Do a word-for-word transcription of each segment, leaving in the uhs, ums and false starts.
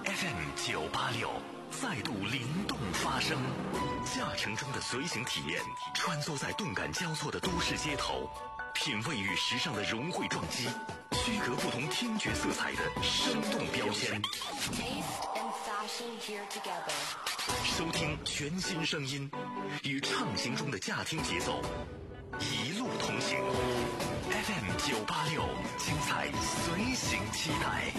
F M 九八六再度灵动发声，驾乘中的随行体验，穿梭在动感交错的都市街头，品味与时尚的融汇撞击，区隔不同听觉色彩的生动标签。收听全新声音，与畅行中的驾听节奏，一路同行。F M 九八六，精彩随行期待。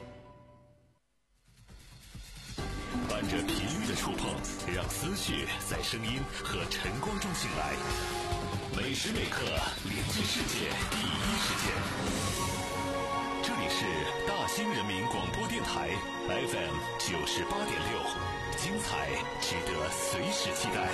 伴着频率的触碰，让思绪在声音和晨光中醒来。每时每刻连接世界第一时间。这里是大兴人民广播电台 F M 九十八点六，精彩值得随时期待。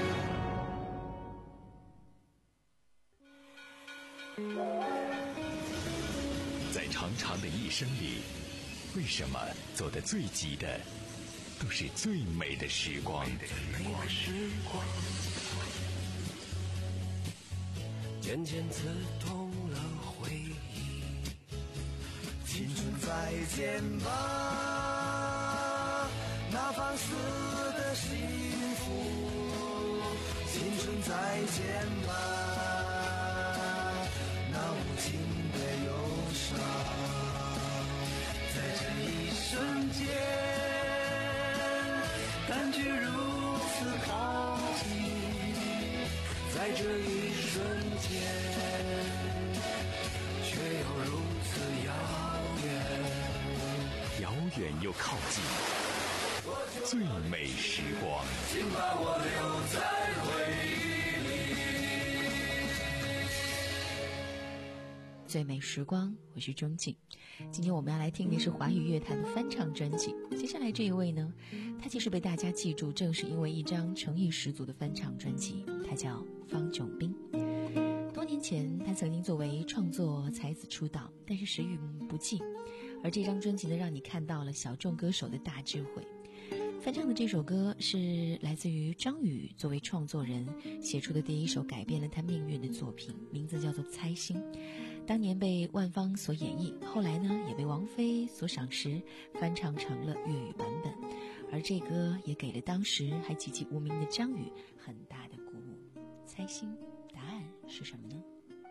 在长长的一生里，为什么走得最急的都是最美的时光？ 渐渐刺痛了回忆。 青春再见吧，那放肆的幸福。青春再见吧，那无情的忧伤。在这一瞬间，感觉如此靠近，在这一瞬间，却又如此遥远， 遥远又靠近，最美时光， 请把我留在回忆里。最美时光，我是钟静。今天我们要来听的是华语乐坛的翻唱专辑。接下来这一位呢，他其实被大家记住，正是因为一张诚意十足的翻唱专辑，他叫方炯斌。多年前，他曾经作为创作才子出道，但是时运不济。而这张专辑呢，让你看到了小众歌手的大智慧。翻唱的这首歌是来自于张宇作为创作人写出的第一首改变了他命运的作品，名字叫做《猜心》。当年被万芳所演绎，后来呢也被王菲所赏识，翻唱成了粤语版本。而这歌也给了当时还籍籍无名的张宇很大的鼓舞。猜心，答案是什么呢？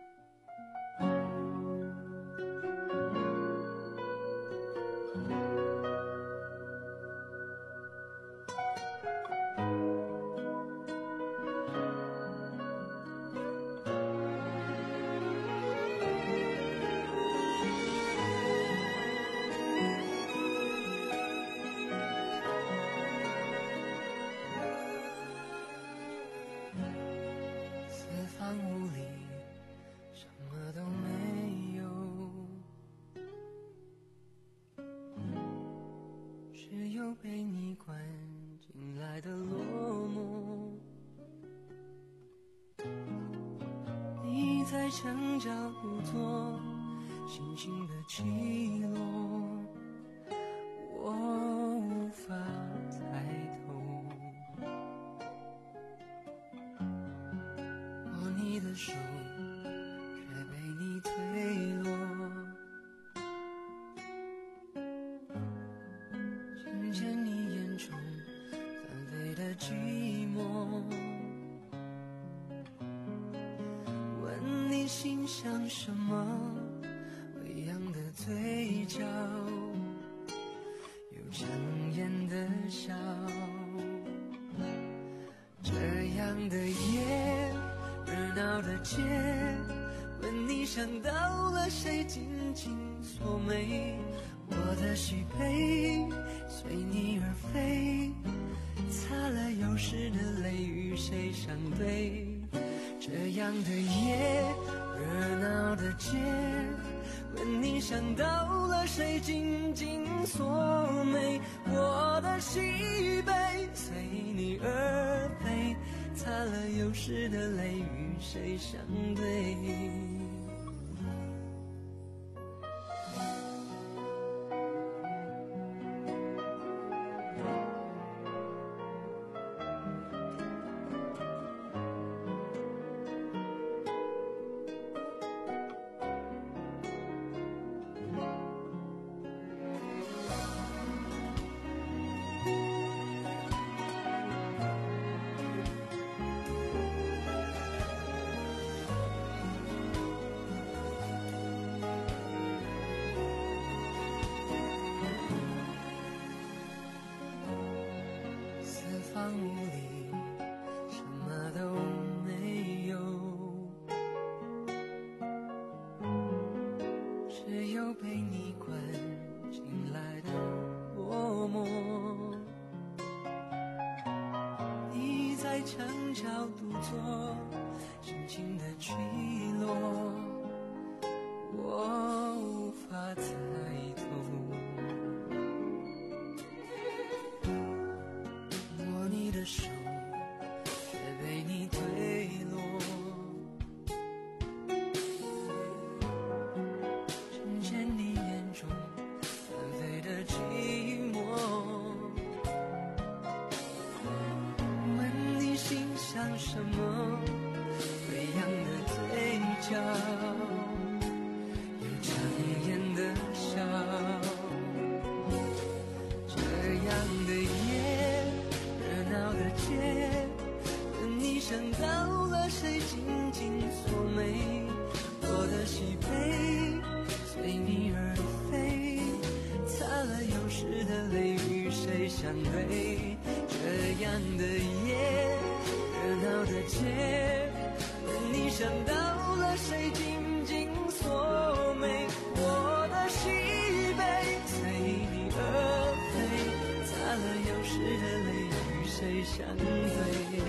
成角无座，星星的起落，我无法猜透。握你的手，却被你推落。听见你眼中纷飞的寂寞。心想什么？微扬的嘴角，有强颜的笑。这样的夜，热闹的街，问你想到了谁，紧紧锁眉。我的喜悲随你而飞，擦了有时的泪，与谁相对？这样的夜，热闹的街，问你想到了谁，紧紧锁眉。我的喜悲随你而飞，擦了有时的泪，与谁相对？ 你关进来的落寞。你在墙角独坐，深情的坠落，我无法猜透。握你的手却被你推落，深陷你眼中纷飞的寂寞。问你心想什么，微扬的嘴角，有强颜的笑。这样的夜，热闹的街，问你想到了谁，紧紧锁眉。我的喜悲随你而飞，擦了有时的泪，与谁相对？这样的夜，热闹的街，问你想到了谁，紧紧锁眉。我的喜悲随你而飞，擦了有时的泪，与谁相对？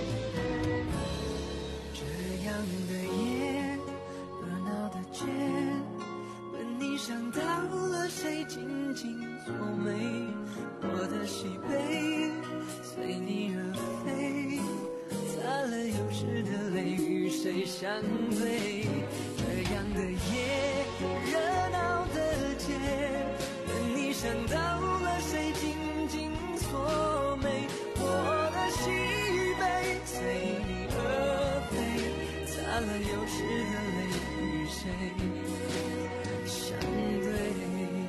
这样的夜，热闹的街，问你想到了谁，紧紧锁眉。我的喜悲随你而飞，擦了有时的泪，与谁相对？这样的夜，热闹的街，问你想到了谁，紧紧锁眉。我的喜悲随你而飞，擦了有时的泪，与谁相对？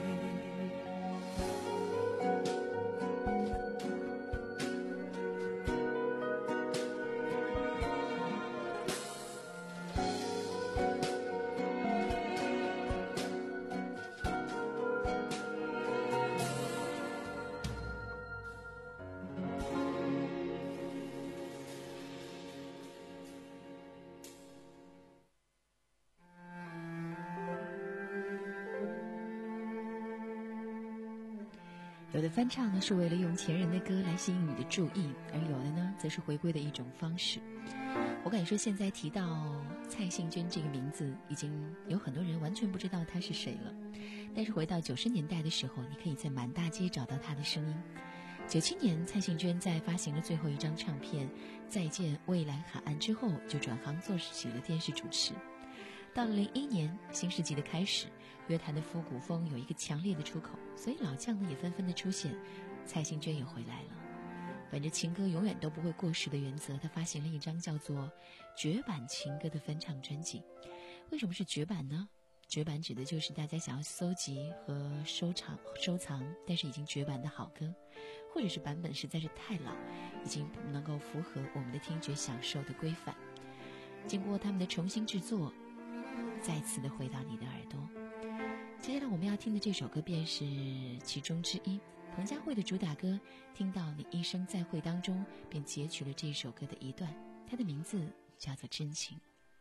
有的翻唱呢是为了用前人的歌来吸引你的注意，而有的呢则是回归的一种方式。我敢说现在提到蔡幸娟这个名字，已经有很多人完全不知道她是谁了。但是回到九十年代的时候，你可以在满大街找到她的声音。九七年蔡幸娟在发行了最后一张唱片《再见蔚蓝海岸》之后，就转行做起了电视主持。到了零一年，新世纪的开始，乐坛的复古风有一个强烈的出口，所以老将呢也纷纷的出现，蔡幸娟也回来了。本着情歌永远都不会过时的原则，她发行了一张叫做《绝版情歌》的翻唱专辑。为什么是绝版呢？绝版指的就是大家想要搜集和收藏收藏但是已经绝版的好歌，或者是版本实在是太老，已经不能够符合我们的听觉享受的规范。经过他们的重新制作，再次的回到你的耳朵。接下来我们要听的这首歌便是其中之一，彭佳慧的主打歌《听到你一声再会》当中便截取了这首歌的一段，它的名字叫做《真情》。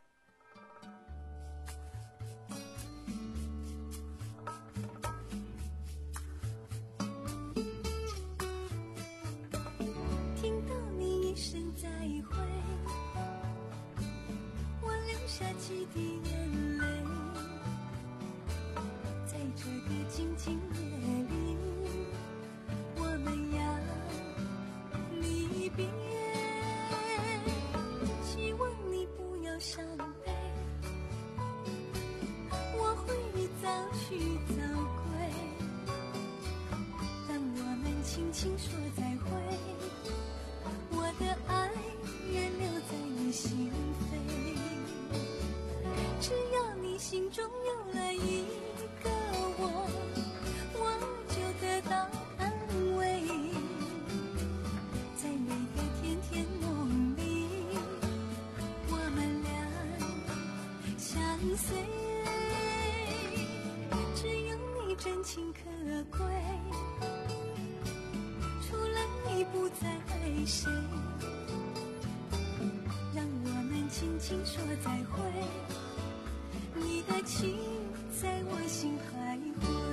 听到你一声再会，我流下几滴眼泪，在这个静静夜里，我们要离别。希望你不要伤悲，我会早去早归，让我们轻轻说再会。我的爱也留在你心扉，只要你心中有了一个我，我就得到安慰。在每个甜甜梦里，我们俩相随，只有你真情可贵，除了你不再爱谁，让我们轻轻说再会，你的情在我心徘徊。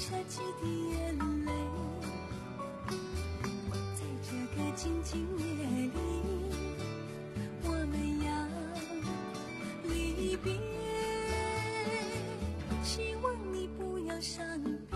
下几滴眼泪，在这个静静夜里，我们要离别。希望你不要伤悲，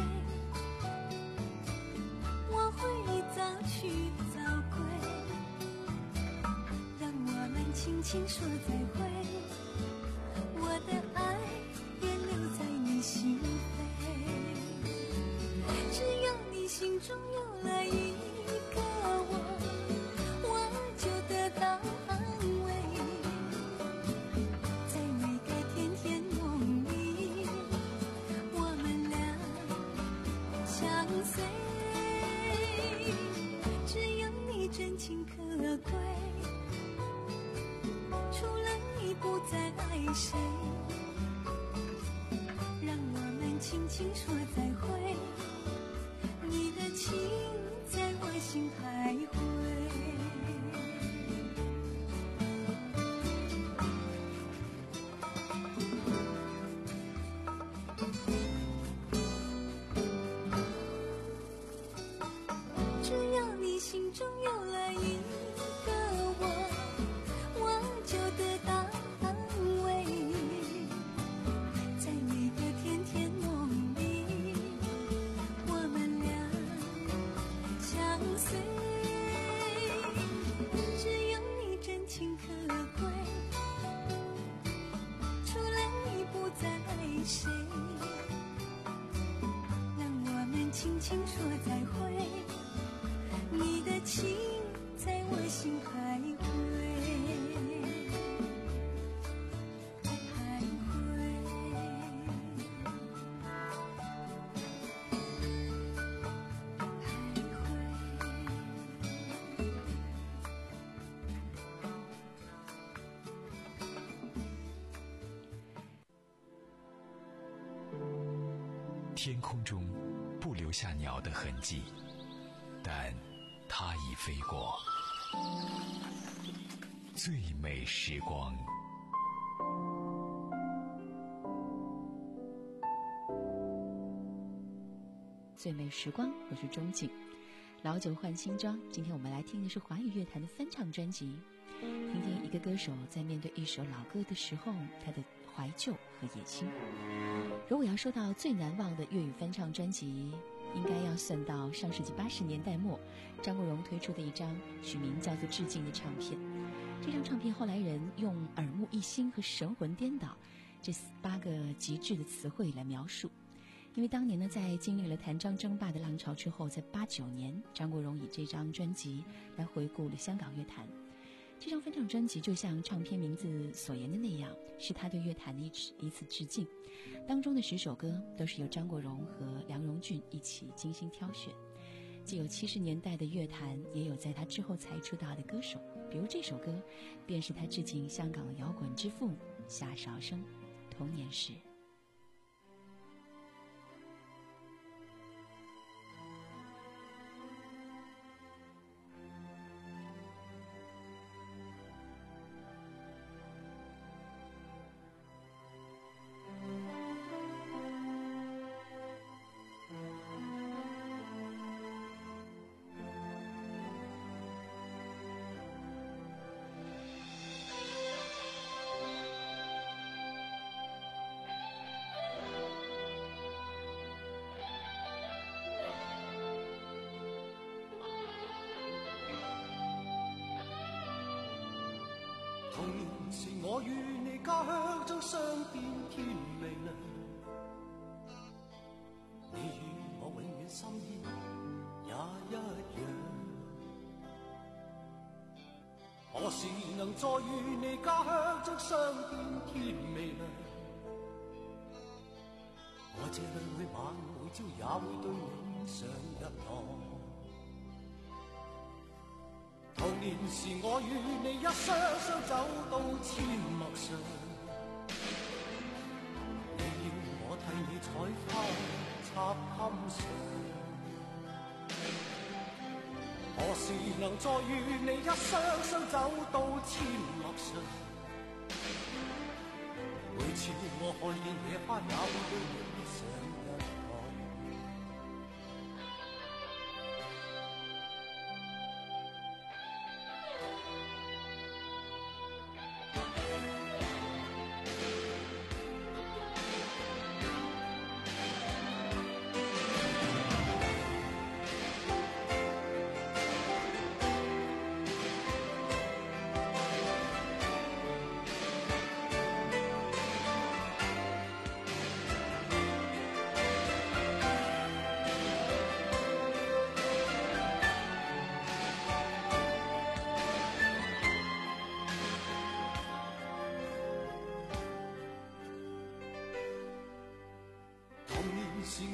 我会早去早归，让我们轻轻说再会。我的爱也留在你心扉，只要你心中有了一个我，我就得到安慰。在每个甜甜梦里，我们俩相随，只有你真情可贵，除了你不再爱谁，让我们轻轻说再会，你的情在我心徘徊。只要你心中有了一个我，我就得到安慰。在每个甜甜梦里，我们俩相随，只有你真情可贵，除了你不再爱谁，让我们轻轻说再会，你的情在我心徘徊，徘徊。 天空中不留下鸟的痕迹，但它已飞过。最美时光， 最美时光，我是钟景。老酒换新装，今天我们来听的是华语乐坛的翻唱专辑，听听一个歌手在面对一首老歌的时候，他的怀旧和野心。如果要说到最难忘的粤语翻唱专辑，应该要算到上世纪八十年代末张国荣推出的一张取名叫做《致敬》的唱片。这张唱片后来人用耳目一新和神魂颠倒这八个极致的词汇来描述。因为当年呢，在经历了谭张争霸的浪潮之后，在八九年张国荣以这张专辑来回顾了香港乐坛。这张翻唱专辑就像唱片名字所言的那样，是他对乐坛的一次一次致敬。当中的十首歌都是由张国荣和梁荣俊一起精心挑选，既有七十年代的乐坛，也有在他之后才出道的歌手。比如这首歌便是他致敬香港的摇滚之父夏韶声《童年时》。 童年時我與你家鄉中相變天微亮，你與我永遠心意也一樣。何時能再與你家鄉中相變天微亮？我這兩每晚每朝也會對你上一堂。童年時我與你一雙雙走到阡陌上，你要我替你採花插襟上。何時能再與你一雙雙走到阡陌上？每次我看見野花也會對你上一堂。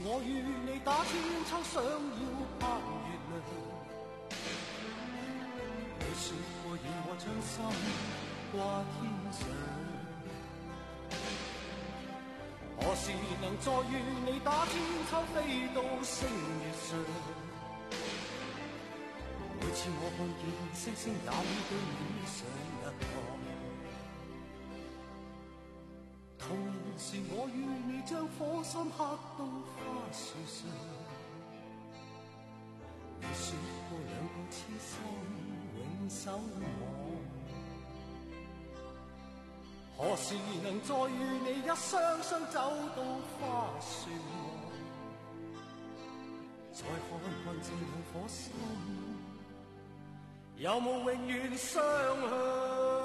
我與你打千秋，想要拍月亮。你說過要我將心掛天上，何時能再與你打千秋，飛到星月上？每次我看見星星打你對面上一行，同時我與你將火心刻到花樹上。你說過兩個痴心永守望，何時能再與你一雙雙走到花樹望？再看看這兩顆心，有冇永遠相向？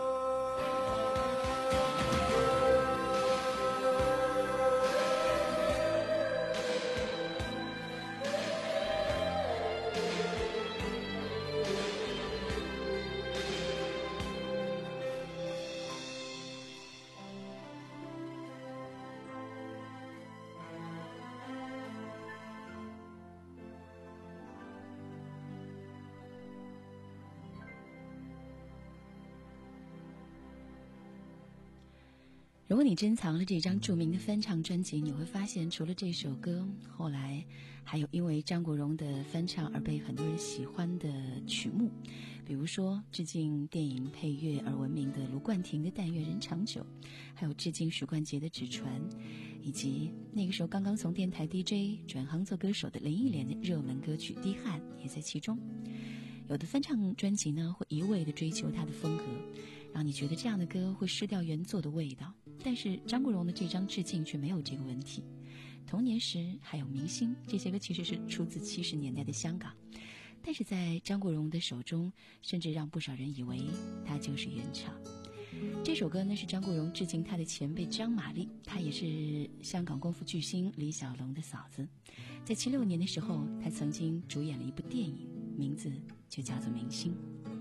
如果你珍藏了这张著名的翻唱专辑，你会发现除了这首歌，后来还有因为张国荣的翻唱而被很多人喜欢的曲目，比如说致敬电影配乐而闻名的卢冠廷的《但愿人长久》，还有致敬许冠杰的《纸船》，以及那个时候刚刚从电台 D J 转行做歌手的林忆莲的热门歌曲《滴汗》也在其中。有的翻唱专辑呢，会一味地追求它的风格，让你觉得这样的歌会失掉原作的味道。但是张国荣的这张致敬却没有这个问题。童年时还有明星，这些歌其实是出自七十年代的香港，但是在张国荣的手中，甚至让不少人以为他就是原唱。这首歌呢是张国荣致敬他的前辈张玛丽，她也是香港功夫巨星李小龙的嫂子。在七六年的时候，她曾经主演了一部电影，名字就叫做《明星》。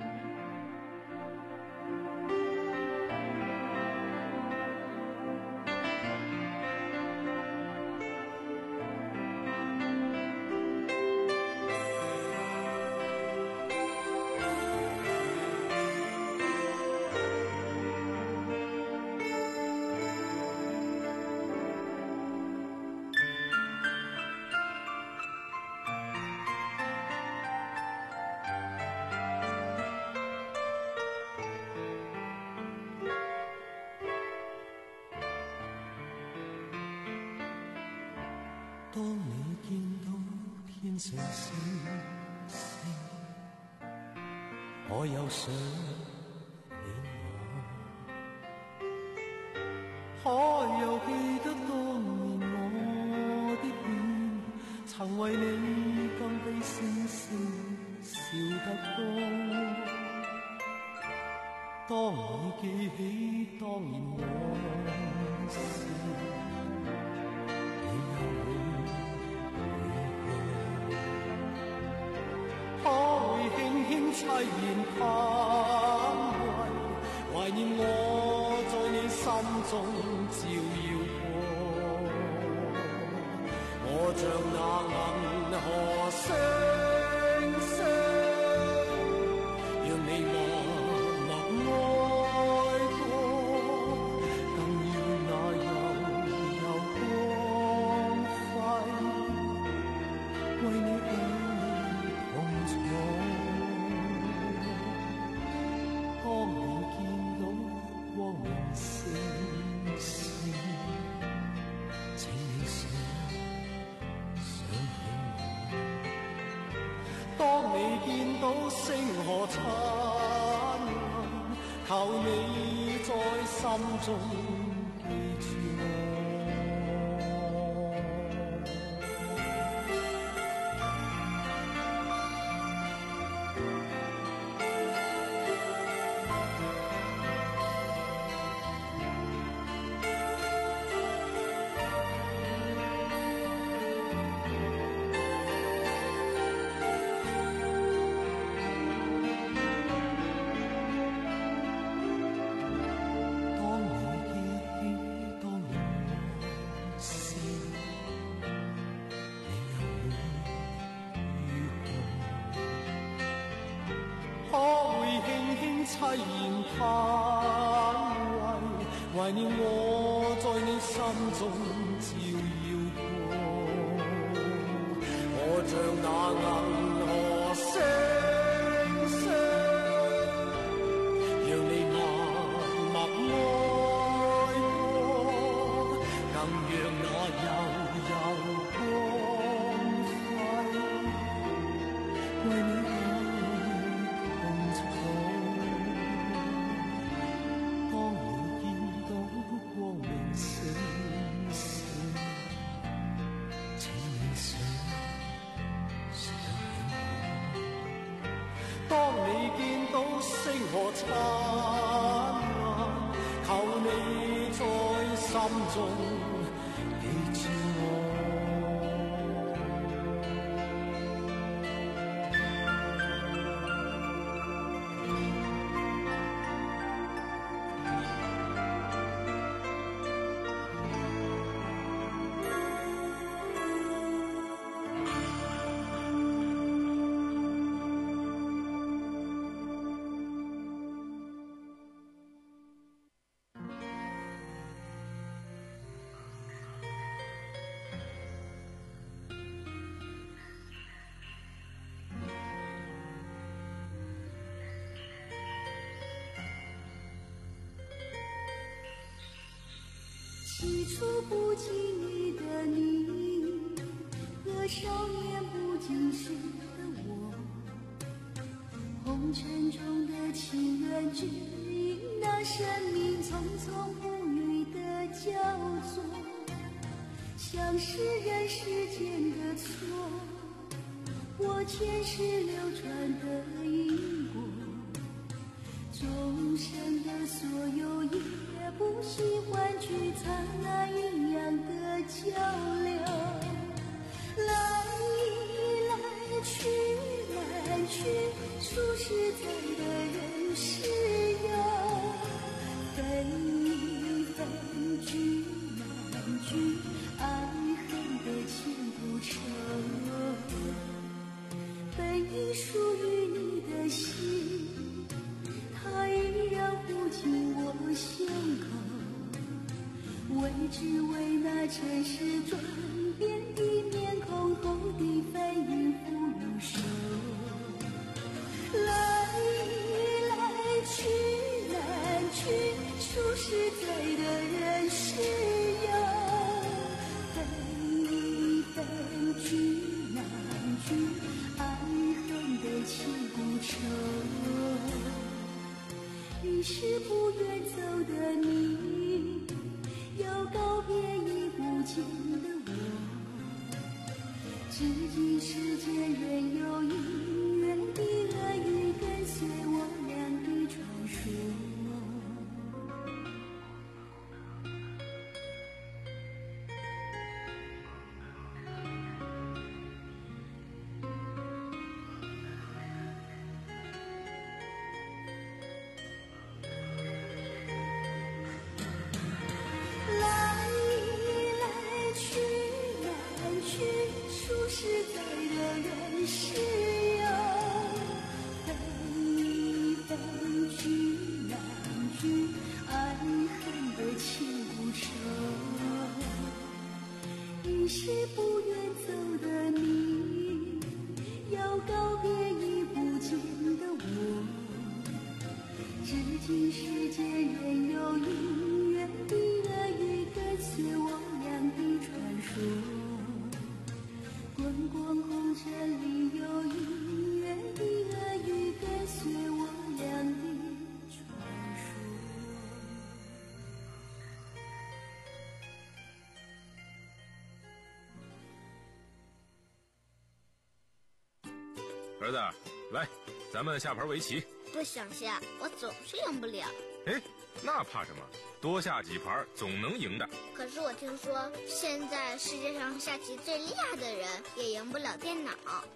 當你見到天上星星，我又想念我，可又記得當年我的臉，曾為你更比星星笑得多。當你記起當年往事，凄然嘆為，懷念我在你心中照耀過。我像那銀河星星，讓你默默愛過，更要那悠悠光輝，為你愛同坐。當你見到光明星星，請你想想起我。當你見到星河燦爛，求你在心中記住我。當你見凄然叹喟，怀念我在你心中照耀过，我像那银河星星，让你默默愛過，更讓那悠悠光輝為你愛同坐。當你見到光明星星，請你想想起我。當你見到星河燦爛，求你在心中記住我。 起初不经意的你，和少年不经事的我，红尘中的情缘只因那生命匆匆不语的交错，像是人世间的错，我前世流传的因果，众生的所有也不喜欢去参那阴阳的较量，来来去来去，说实在的人世呀，分分聚难聚，爱恨的牵不成，本已属于你的心，它依然护进我胸口，为只为那尘世转变的面孔后的翻云覆雨手，来来去难去，说实在的人世呀，分分聚难聚，爱恨的牵不成，于是不愿走的你，要告别已不见的我，至今世间仍有姻缘的恶语跟随我俩的传说。实在的人世呀，分分聚难聚，爱恨的牵不成，于是不愿走的你，要告别已不见的我，至今世间仍有姻缘的恶语跟随我俩的传说，滚滚红尘里有姻缘的恶语跟随我俩的传说。 儿子，来，咱们下盘围棋。 不想下，我总是赢不了。 哎，那怕什么？多下几盘总能赢的。 可是我听说，现在世界上下棋最厉害的人也赢不了电脑。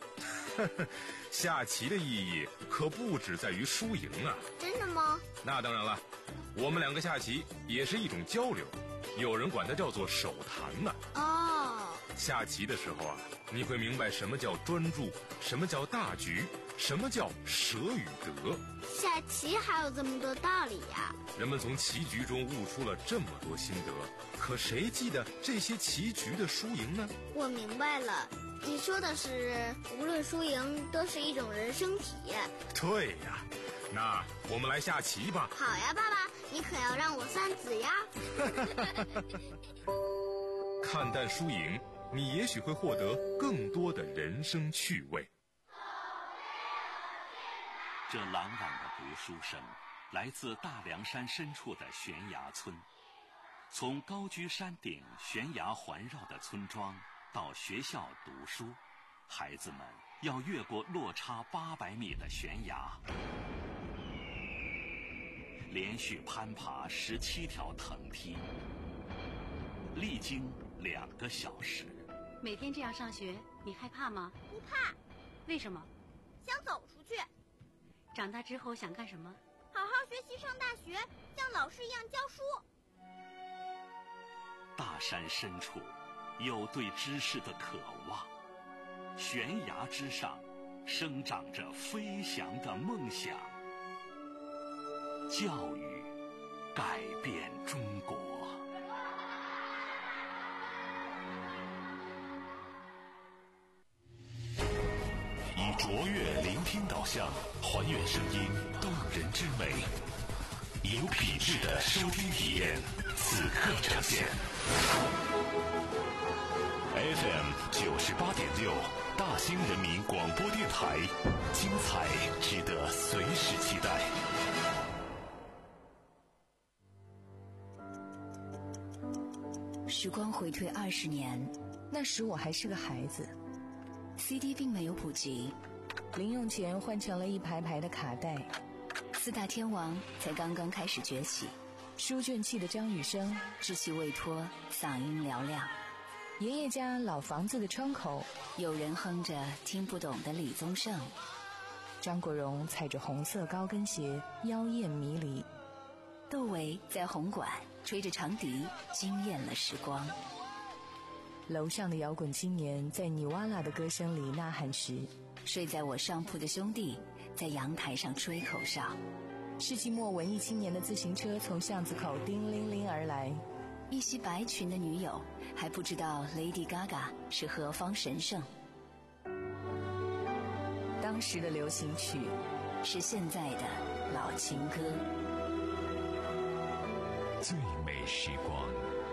下棋的意义可不只在于输赢啊！ 真的吗？ 那当然了，我们两个下棋也是一种交流，有人管它叫做手谈呢。 哦， 下棋的时候啊，你会明白什么叫专注，什么叫大局，什么叫舍与得。 下棋还有这么多道理呀！ 人们从棋局中悟出了这么多心得，可谁记得这些棋局的输赢呢？ 我明白了，你说的是无论输赢都是一种人生体验。 对呀，那我们来下棋吧。 好呀，爸爸，你可要让我三子呀。 看淡输赢，你也许会获得更多的人生趣味。 这朗朗的读书声来自大凉山深处的悬崖村。从高居山顶悬崖环绕的村庄到学校读书，孩子们要越过落差八百米的悬崖，连续攀爬十七条藤梯，历经两个小时。 每天这样上学，你害怕吗？ 不怕。 为什么？ 想走出去。 长大之后想干什么？ 好好学习，上大学，像老师一样教书。 大山深处有对知识的渴望，悬崖之上生长着飞翔的梦想。教育改变中国。以卓越聆听导向，还原声音动人之美，有品质的收听体验，此刻呈现。F M 九十八点六，大兴人民广播电台，精彩值得随时期待。 时光回退二十年， 那时我还是个孩子。 C D 并没有普及， 零用钱换成了一排排的卡带， 四大天王才刚刚开始崛起。 书卷气的张雨生， 稚气未脱，嗓音嘹亮。 爷爷家老房子的窗口， 有人哼着听不懂的李宗盛。 张国荣踩着红色高跟鞋，妖艳迷离。 窦唯在红馆吹着长笛，惊艳了时光。 楼上的摇滚青年在尼瓦拉的歌声里呐喊时， 睡在我上铺的兄弟在阳台上吹口哨。 世纪末文艺青年的自行车从巷子口叮铃铃而来， 一袭白裙的女友还不知道 Lady Gaga 是何方神圣。 当时的流行曲是现在的老情歌。 最美时光。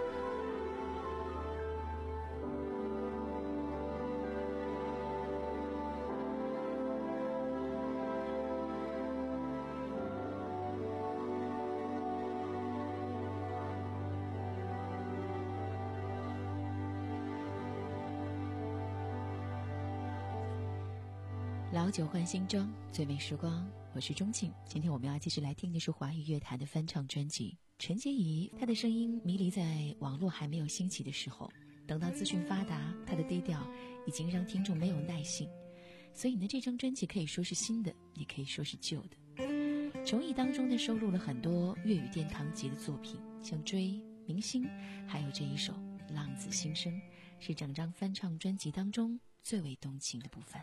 老酒换新装，最美时光，我是钟庆。今天我们要继续来听的是华语乐坛的翻唱专辑。陈洁仪，她的声音迷离在网络还没有兴起的时候，等到资讯发达，她的低调已经让听众没有耐性。所以呢，这张专辑可以说是新的，也可以说是旧的。重艺当中呢，收录了很多粤语殿堂级的作品，像《追》、《明星》，还有这一首《浪子心声》，是整张翻唱专辑当中最为动情的部分。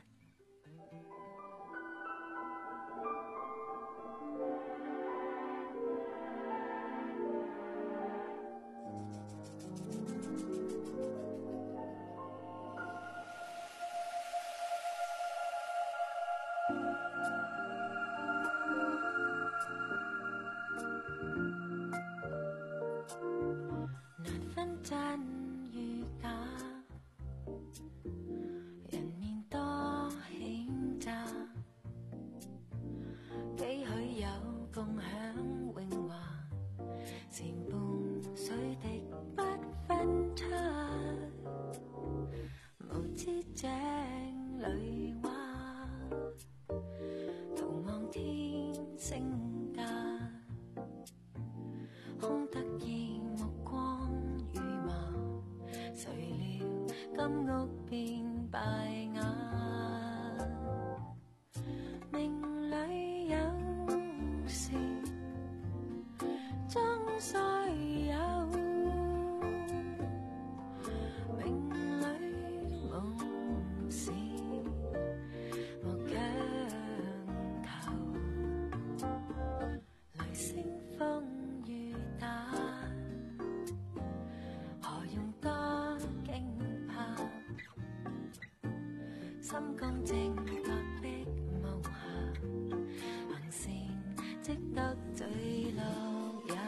命里心乾淨白璧無瑕，行善積得最樂也。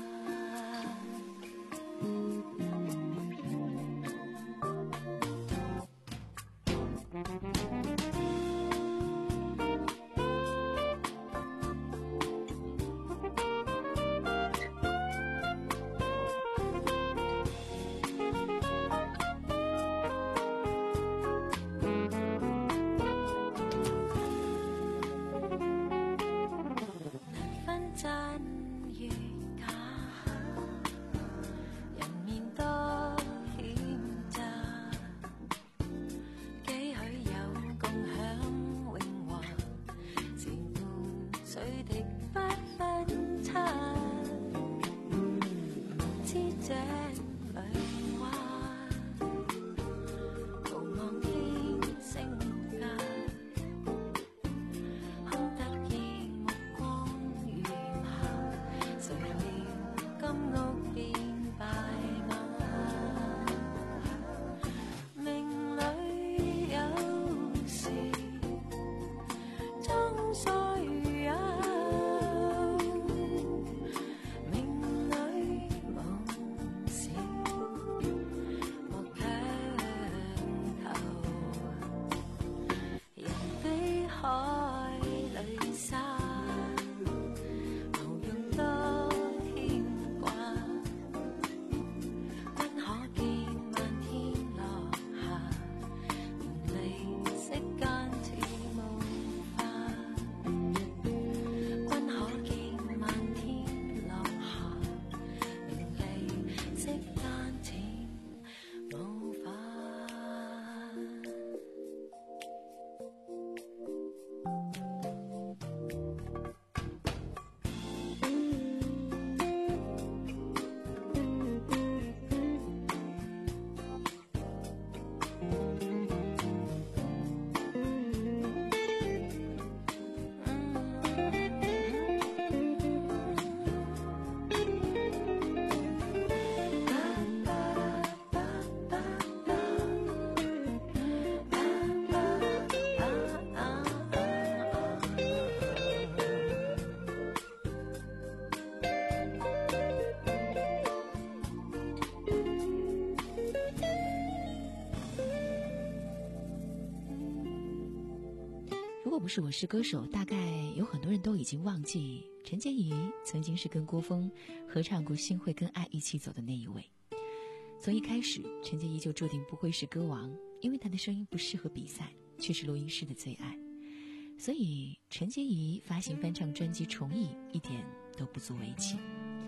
如果不是我是歌手，大概有很多人都已经忘记陈洁仪曾经是跟郭峰合唱过《心会跟爱一起走》的那一位。从一开始，陈洁仪就注定不会是歌王，因为她的声音不适合比赛，却是录音室的最爱。所以陈洁仪发行翻唱专辑重艺一点都不足为奇。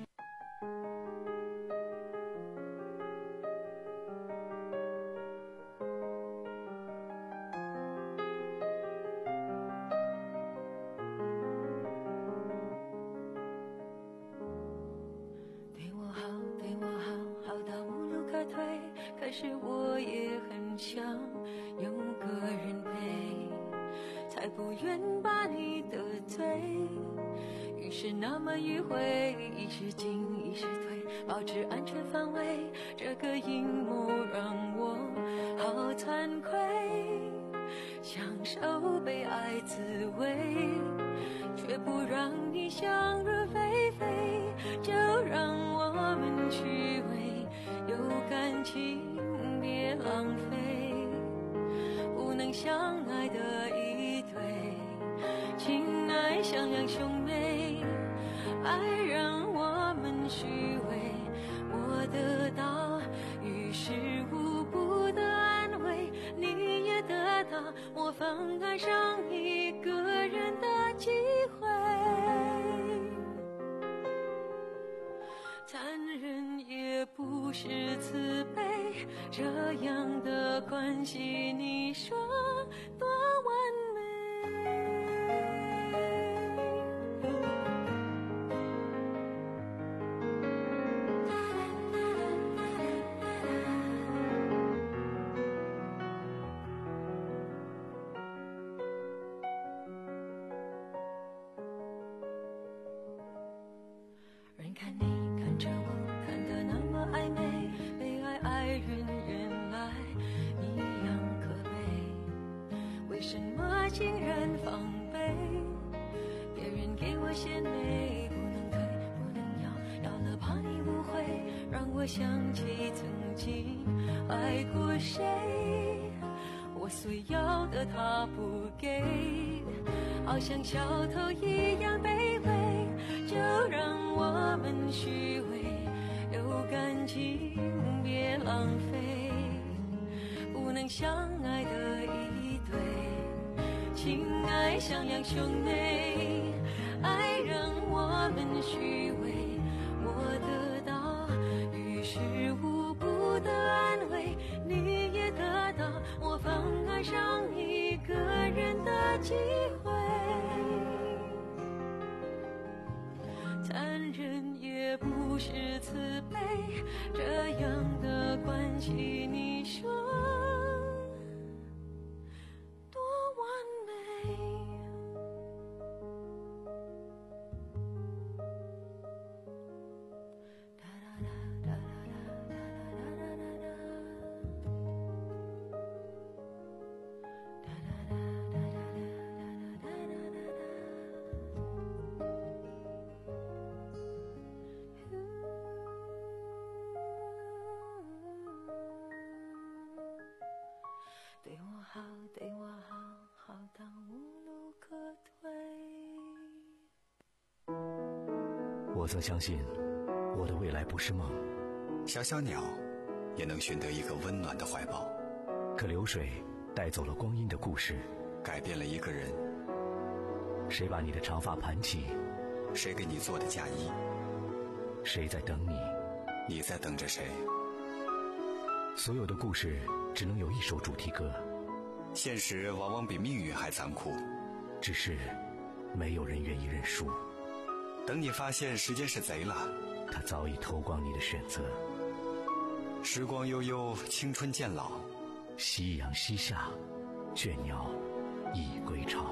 可是我也很想有个人陪，才不愿把你得罪。于是那么迂回，一时进一时退，保持安全范围。这个阴谋让我好惭愧，享受被爱滋味，却不让你想入非非。就让我们虚伪，有感情别浪费，不能相爱的一对，情爱像两兄妹，爱让我们虚伪，我得到于事无补的安慰，你也得到模仿爱上一个人的机会。残忍也不是慈悲，这样的关系你说多完美。人看你看着我看得那么暧昧，被爱爱人原来一样可悲。 他竟然防备，别人给我献媚，不能退不能要，要了怕你误会，让我想起曾经爱过谁，我所要的他不给，好像小偷一样卑微，就让我们虚伪，有感情别浪费，不能相爱的一对，情爱像样兄妹，爱让我们虚伪，我得到于事无补的安慰，你也得到我放爱上一个人的机会，残忍也不是慈悲，这样的关系你说多完美。对我好，对我好，好到无路可退。 我曾相信，我的未来不是梦。 小小鸟也能寻得一个温暖的怀抱。 可流水带走了光阴的故事， 改变了一个人。 谁把你的长发盘起？ 谁给你做的嫁衣？ 谁在等你？ 你在等着谁？ 所有的故事只能有一首主题歌。 现实往往比命运还残酷， 只是没有人愿意认输。 等你发现时间是贼了， 他早已偷光你的选择。 时光悠悠，青春渐老， 夕阳西下，倦鸟已归巢。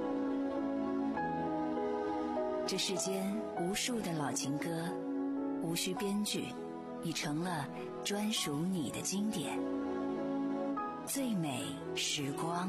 这世间无数的老情歌，无需编剧，已成了专属你的经典。最美时光，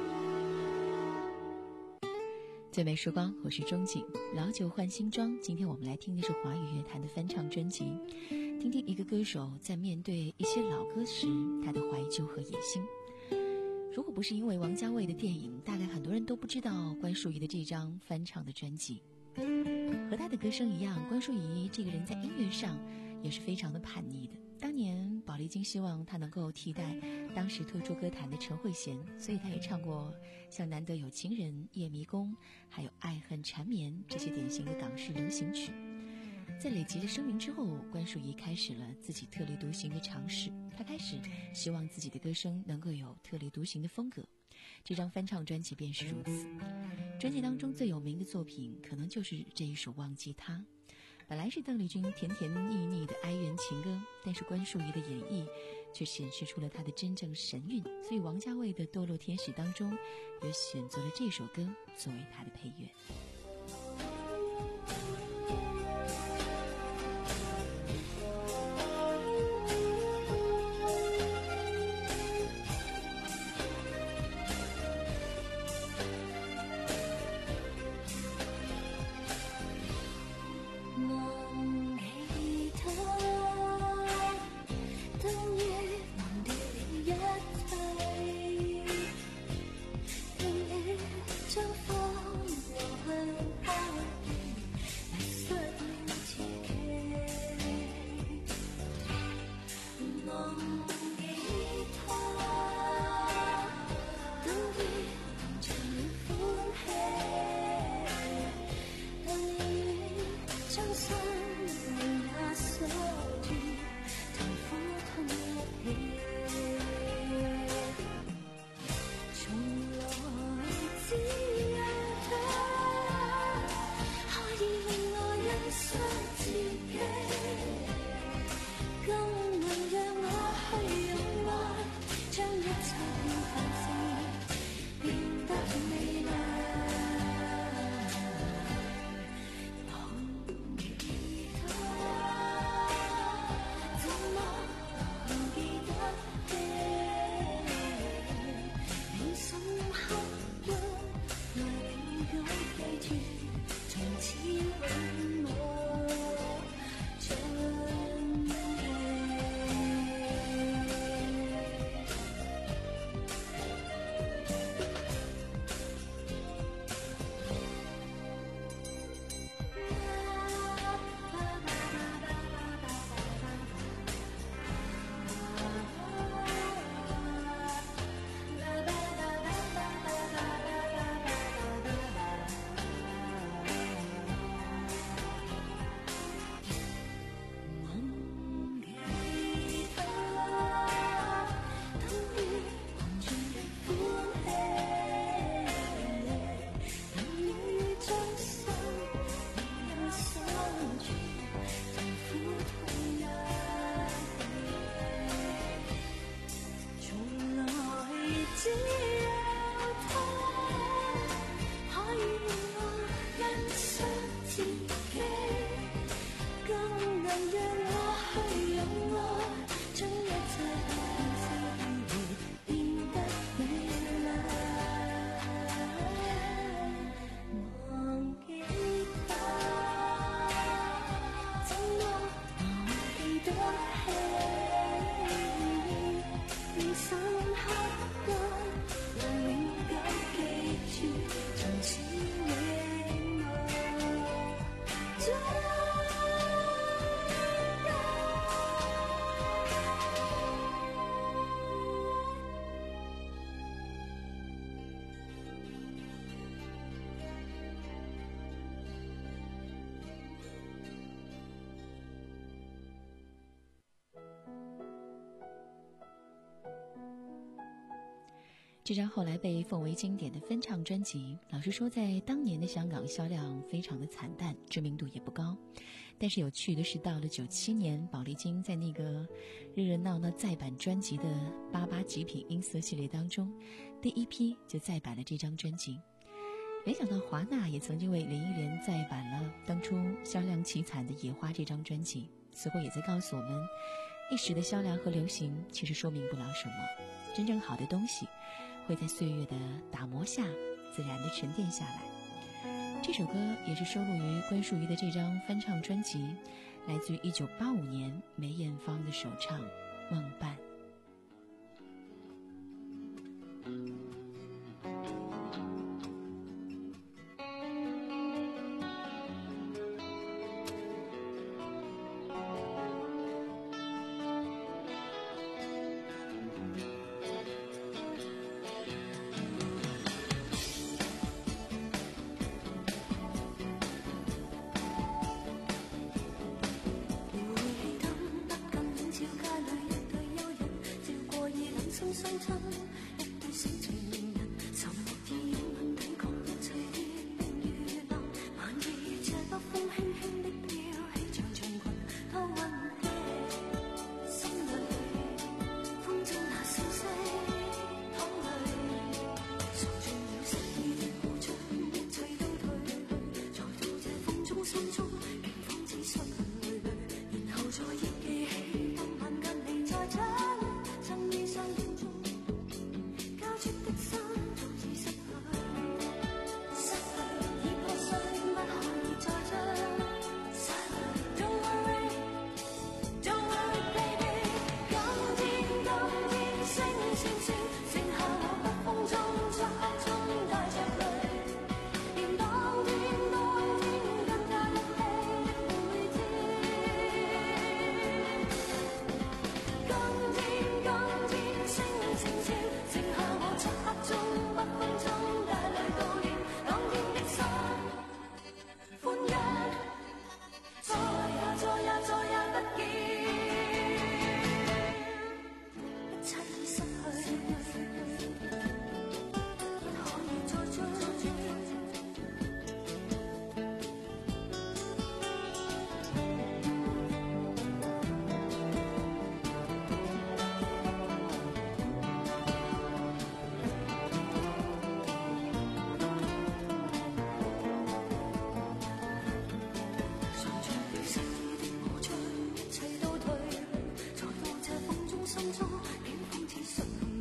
最美时光，我是钟景。老酒换新装，今天我们来听的是华语乐坛的翻唱专辑，听听一个歌手在面对一些老歌时他的怀旧和野心。如果不是因为王家卫的电影，大概很多人都不知道关淑怡的这张翻唱的专辑。和他的歌声一样，关淑怡这个人在音乐上也是非常的叛逆的。当年宝丽金希望他能够替代当时退出歌坛的陈慧娴，所以他也唱过像《难得有情人》、《夜迷宫》还有《爱恨缠绵》这些典型的港式流行曲。在累积了声名之后，关淑怡开始了自己特立独行的尝试，她开始希望自己的歌声能够有特立独行的风格。这张翻唱专辑便是如此。专辑当中最有名的作品可能就是这一首《忘记他》。本来是邓丽君甜甜腻腻的哀怨情歌，但是关淑怡的演绎却显示出了她的真正神韵，所以王家卫的《堕落天使》当中也选择了这首歌作为他的配乐。 深刻的甜，從此永無盡这张后来被奉为经典的翻唱专辑，老实说在当年的香港销量非常的惨淡，知名度也不高。但是有趣的是，到了九七年，宝丽金在那个热热闹闹再版专辑的八八极品音色系列当中，第一批就再版了这张专辑。没想到华纳也曾经为林忆莲再版了当初销量凄惨的《野花》这张专辑，似乎也在告诉我们，一时的销量和流行其实说明不了什么，真正好的东西会在岁月的打磨下自然的沉淀下来。这首歌也是收录于关淑怡的这张翻唱专辑，来自于一九八五年梅艳芳的首唱《梦伴》。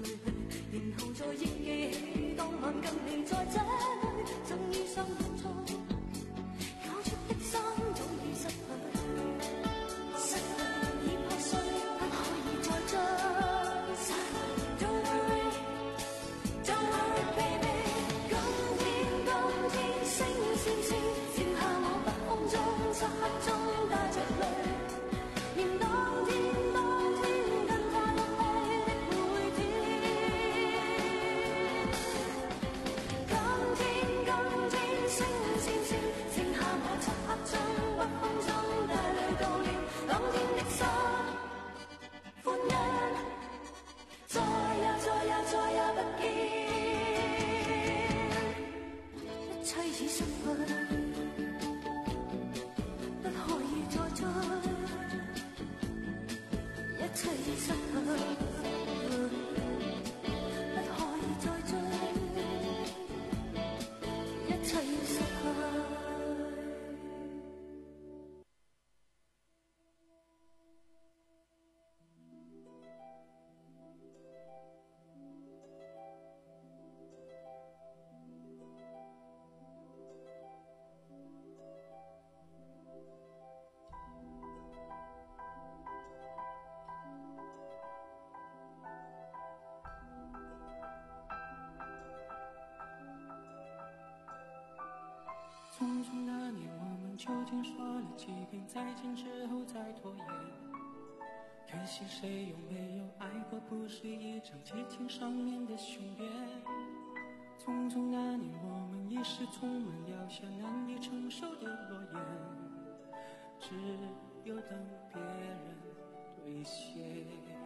然後再憶記起當晚跟你在這裏，曾遇上碰撞。 匆匆那年，我们究竟说了几遍再见之后再拖延？可惜谁有没有爱过，不是一张激情上面的雄辩。匆匆那年，我们一时匆忙撂下难以承受的诺言，只有等别人兑现。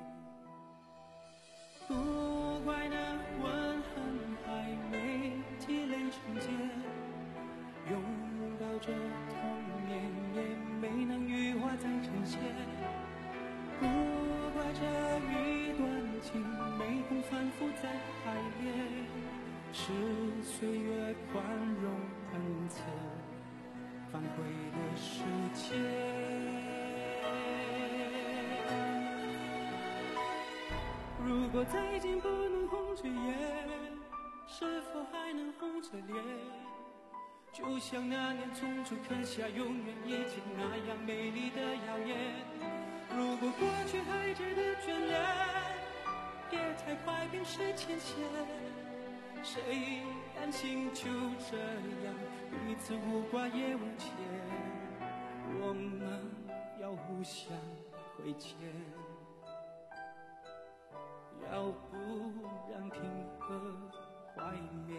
不怪那吻痕还没积累成茧，拥抱着童年也没能羽化再成仙。不怪这一段情没空反复再排练，是岁月宽容恩赐反馈的时间。如果再见不能红着眼，是否还能红着脸？就像那年匆促刻下永远以前那样美丽的谣言。如果过去还值得眷恋，别太快冰释前嫌。谁甘心就这样彼此无挂也无牵？我们要互相亏欠，要不然凭何怀缅？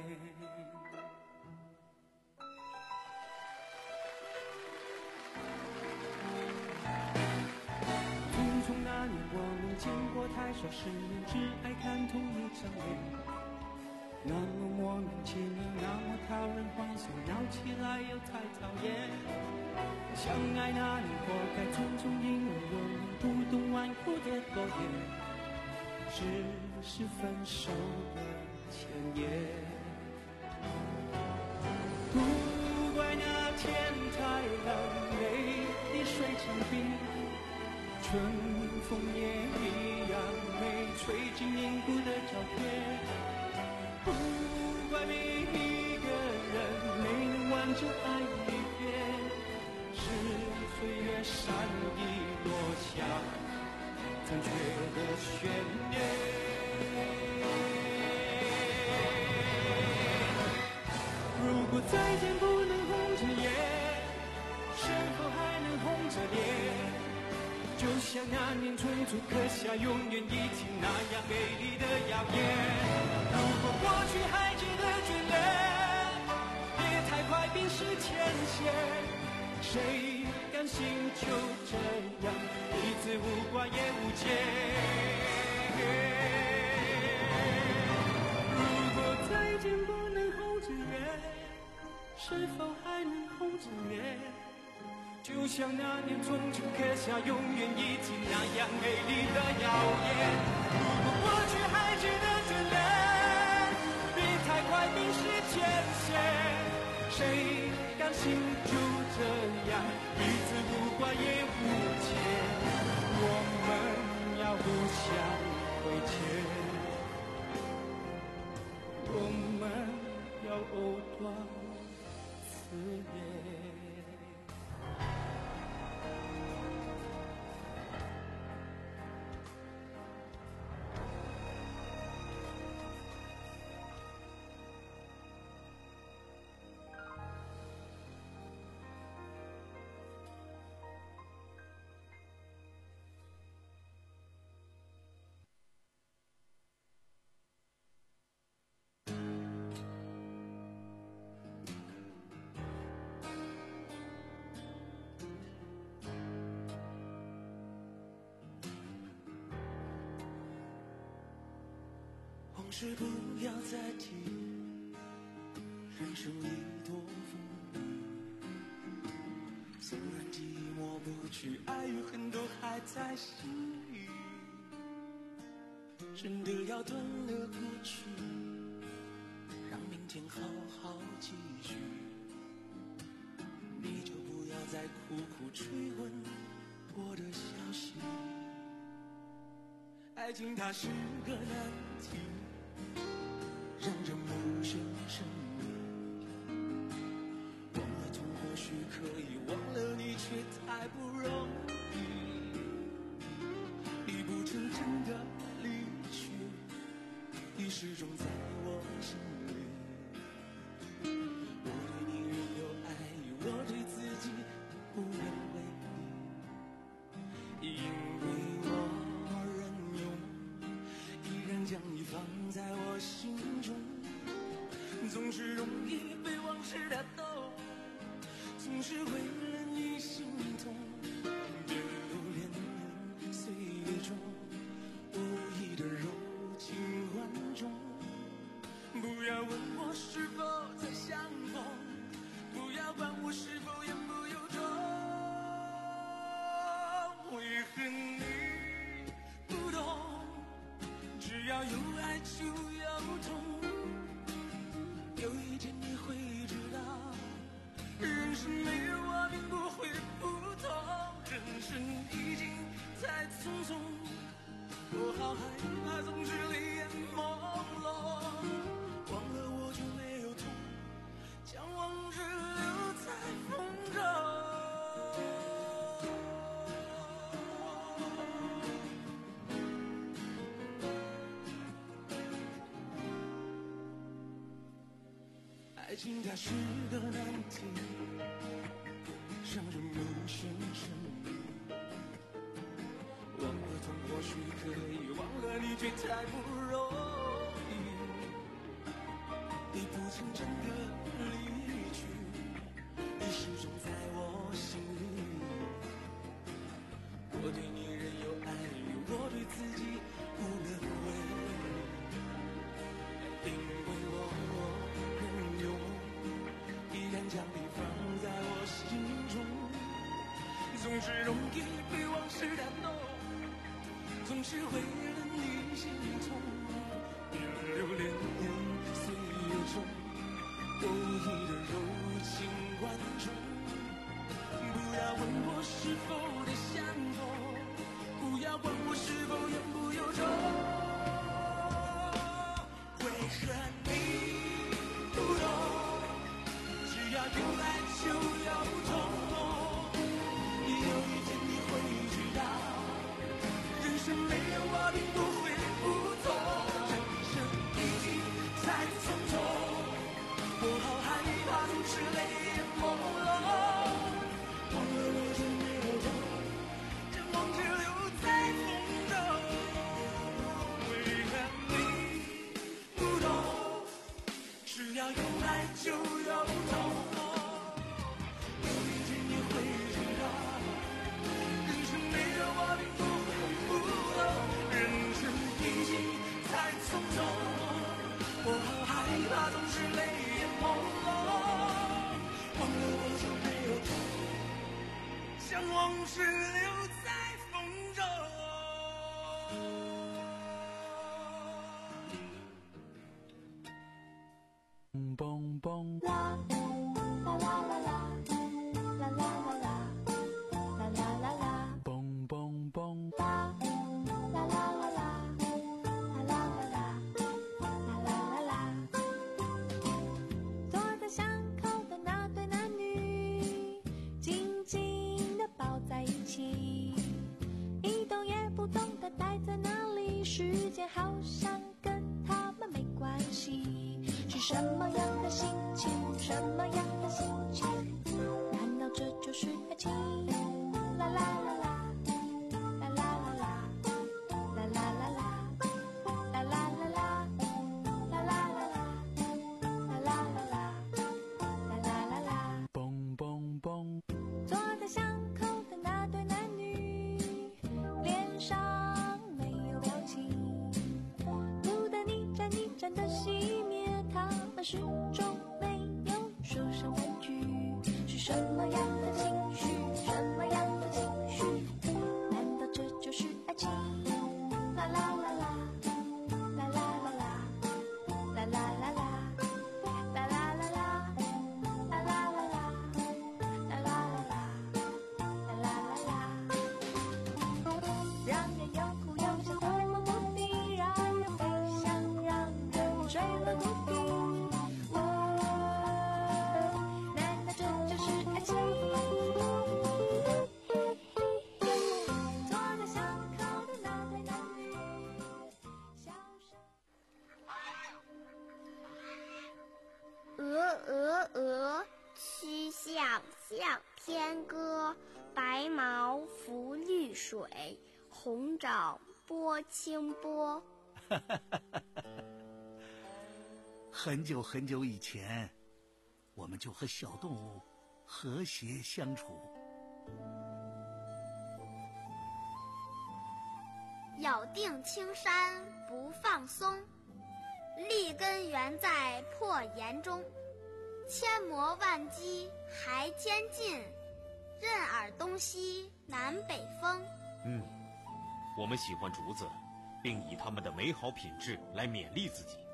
匆匆那年，我们见过太少世面，只爱看同一张脸。那么莫名其妙，那么讨人欢喜，闹起来又太讨厌。相爱那年活该匆匆，因为我们不懂顽固的诺言，只是分手的前言。不怪那天太冷，泪滴水成冰，春风也一样美，吹进凝固的照片。不怪每一个人没能完整爱一遍，是岁月善意落下残缺的悬念。如果再见不能红着眼，是否还能红着脸？就像那年匆促刻下永远一起那样美丽的谣言。如果过去还值得眷恋，别太快冰释前嫌。谁甘心就这样彼此无挂也无牵？如果再见不能红着眼，是否还能红着脸？就像那年匆促刻下永远一起那样美丽的谣言。如果过去还值得眷恋，别太快冰释前嫌。谁甘心就这样彼此无挂也无牵？我们要互相亏欠，我们要藕断丝连。往事不要再提，人生一朵风，虽然寂寞不去，爱与恨都还在心里。真的要断了过去，让明天好好继续。你就不要再苦苦追问我的消息，爱情它是个难题，让人无限神秘。忘了痛或许可以，忘了你却太不容易。你不曾真的离去，你始终在我心里。我对你仍有爱， 总是容易被往事打动，总是为了你心痛，别留恋岁月中无意的柔情万种。不要问我是否再相逢，不要管我是否言不由衷，为何你不懂？只要有爱就有痛，有一天你会知道，人生没有我并不会普通，人生已经太匆匆，我好害怕总是泪眼朦胧，忘了我就没有痛，将往事留在风中。爱情它是个难题，伤人无限深。忘了痛或许可以，忘了你却太不容易。你不曾真的离去，你始终在我心里。我对你仍有爱与我对自己无能为力，因为我仍有梦，依然将你放在我心中。总是容易被往事打动，总是为了你心痛，别留恋岁月中无意的柔情万种。不要问我是否的相同，不要管我是否言不由衷，为何你不懂？只要有爱就有痛，有一天你会知道，人生没有我并不会不同，人生已经太匆匆，我好害怕总是泪眼朦胧，忘了我就没有痛，将往事留在风中。为何你不懂？只要有爱就有痛，有一天你会知道，人生没有我并不会不懂，人生已经太匆匆，我好害怕总是泪眼朦胧，忘了我就没有痛，将往事留在风中。 蹦蹦啦啦啦啦啦啦啦啦啦啦啦啦啦， 蹦蹦蹦啦啦啦啦啦啦啦啦啦啦啦啦。坐在巷口的那对男女，紧紧地抱在一起，一动也不动地待在那里，时间好像跟他们没关系。是什么样的心情？什么样的心情？难道这就是爱情？啦啦啦啦，啦啦啦啦，啦啦啦啦，啦啦啦啦，啦啦啦啦，啦啦啦啦，啦啦啦啦。 蹦蹦蹦， 坐在巷口的那对男女，脸上没有表情，路灯一盏一盏的熄灭，他们始终没有说上半句。是什么样的情绪？什么样的情绪？难道这就是爱情？啦啦啦啦，啦啦啦啦，啦啦啦啦，啦啦啦啦，啦啦啦啦，啦啦啦啦，啦啦啦啦。让人又哭又笑，多么不敌，让人悲伤，让人坠落谷底。难道这就是爱情？坐在巷口的那对男女，笑声。 鹅鹅鹅，曲项向天歌，白毛浮绿水，红掌拨清波。 很久很久以前，我们就和小动物和谐相处。 咬定青山不放松，立根原在破岩中。千磨万击还坚劲，任尔东西南北风。 嗯，我们喜欢竹子，并以它们的美好品质来勉励自己。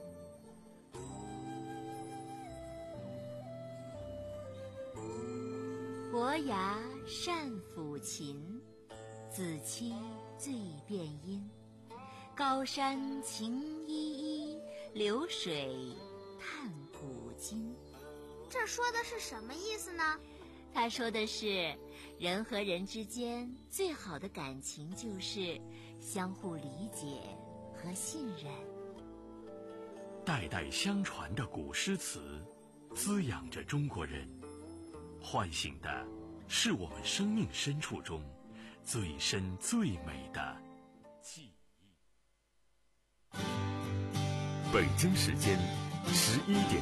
伯牙善抚琴，子期最辨音。高山晴依依，流水叹古今。 这说的是什么意思呢？ 他说的是，人和人之间最好的感情就是相互理解和信任。 代代相传的古诗词，滋养着中国人，唤醒的是我们生命深处中最深最美的记忆。 北京时间十一点